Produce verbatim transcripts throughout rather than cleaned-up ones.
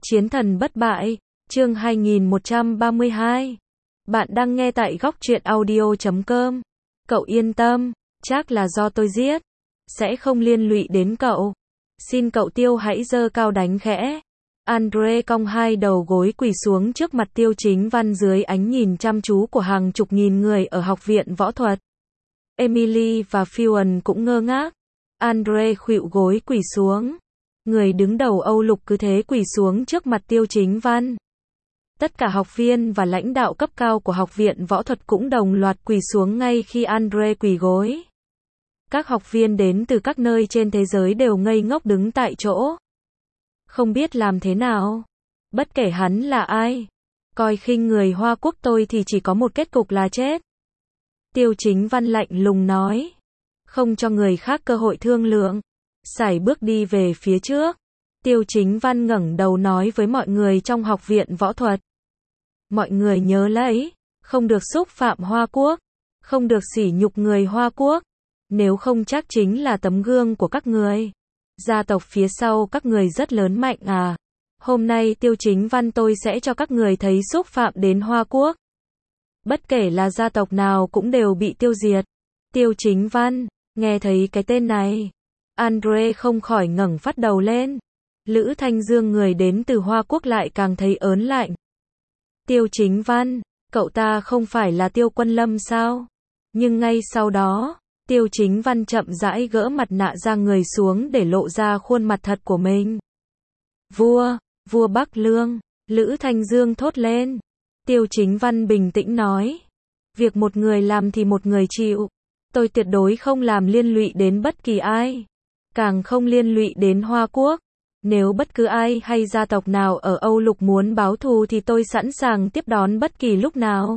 Chiến thần bất bại, chương hai nghìn một trăm ba mươi hai. Bạn đang nghe tại góc truyện audio chấm com. Cậu yên tâm, chắc là do tôi giết. Sẽ không liên lụy đến cậu. Xin cậu Tiêu hãy giơ cao đánh khẽ. Andre cong hai đầu gối quỳ xuống trước mặt Tiêu Chính Văn dưới ánh nhìn chăm chú của hàng chục nghìn người ở học viện võ thuật. Emily và Fion cũng ngơ ngác. Andre khuỵu gối quỳ xuống. Người đứng đầu Âu Lục cứ thế quỳ xuống trước mặt Tiêu Chính Văn. Tất cả học viên và lãnh đạo cấp cao của học viện võ thuật cũng đồng loạt quỳ xuống ngay khi Andre quỳ gối. Các học viên đến từ các nơi trên thế giới đều ngây ngốc đứng tại chỗ. Không biết làm thế nào. Bất kể hắn là ai. Coi khinh người Hoa Quốc tôi thì chỉ có một kết cục là chết. Tiêu Chính Văn lạnh lùng nói. Không cho người khác cơ hội thương lượng. Sải bước đi về phía trước. Tiêu Chính Văn ngẩng đầu nói với mọi người trong học viện võ thuật. Mọi người nhớ lấy, không được xúc phạm Hoa Quốc, không được sỉ nhục người Hoa Quốc, nếu không chắc chính là tấm gương của các người. Gia tộc phía sau các người rất lớn mạnh à. Hôm nay Tiêu Chính Văn tôi sẽ cho các người thấy xúc phạm đến Hoa Quốc. Bất kể là gia tộc nào cũng đều bị tiêu diệt. Tiêu Chính Văn, nghe thấy cái tên này. Andre không khỏi ngẩng phát đầu lên. Lữ Thanh Dương người đến từ Hoa Quốc lại càng thấy ớn lạnh. Tiêu Chính Văn, cậu ta không phải là Tiêu Quân Lâm sao? Nhưng ngay sau đó, Tiêu Chính Văn chậm rãi gỡ mặt nạ ra người xuống để lộ ra khuôn mặt thật của mình. Vua, vua Bắc Lương, Lữ Thanh Dương thốt lên. Tiêu Chính Văn bình tĩnh nói. Việc một người làm thì một người chịu. Tôi tuyệt đối không làm liên lụy đến bất kỳ ai. Càng không liên lụy đến Hoa Quốc. Nếu bất cứ ai hay gia tộc nào ở Âu Lục muốn báo thù thì tôi sẵn sàng tiếp đón bất kỳ lúc nào.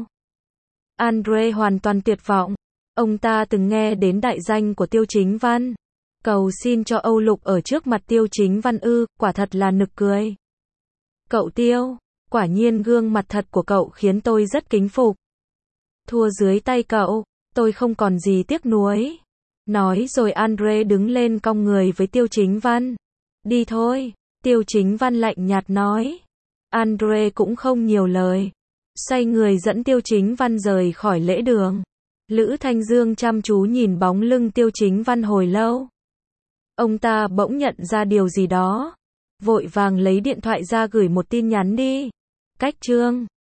Andre hoàn toàn tuyệt vọng. Ông ta từng nghe đến đại danh của Tiêu Chính Văn. Cầu xin cho Âu Lục ở trước mặt Tiêu Chính Văn ư, quả thật là nực cười. Cậu Tiêu, quả nhiên gương mặt thật của cậu khiến tôi rất kính phục. Thua dưới tay cậu, tôi không còn gì tiếc nuối. Nói rồi Andre đứng lên cong người với Tiêu Chính Văn. Đi thôi, Tiêu Chính Văn lạnh nhạt nói. Andre cũng không nhiều lời. Xoay người dẫn Tiêu Chính Văn rời khỏi lễ đường. Lữ Thanh Dương chăm chú nhìn bóng lưng Tiêu Chính Văn hồi lâu. Ông ta bỗng nhận ra điều gì đó. Vội vàng lấy điện thoại ra gửi một tin nhắn đi. Cách chương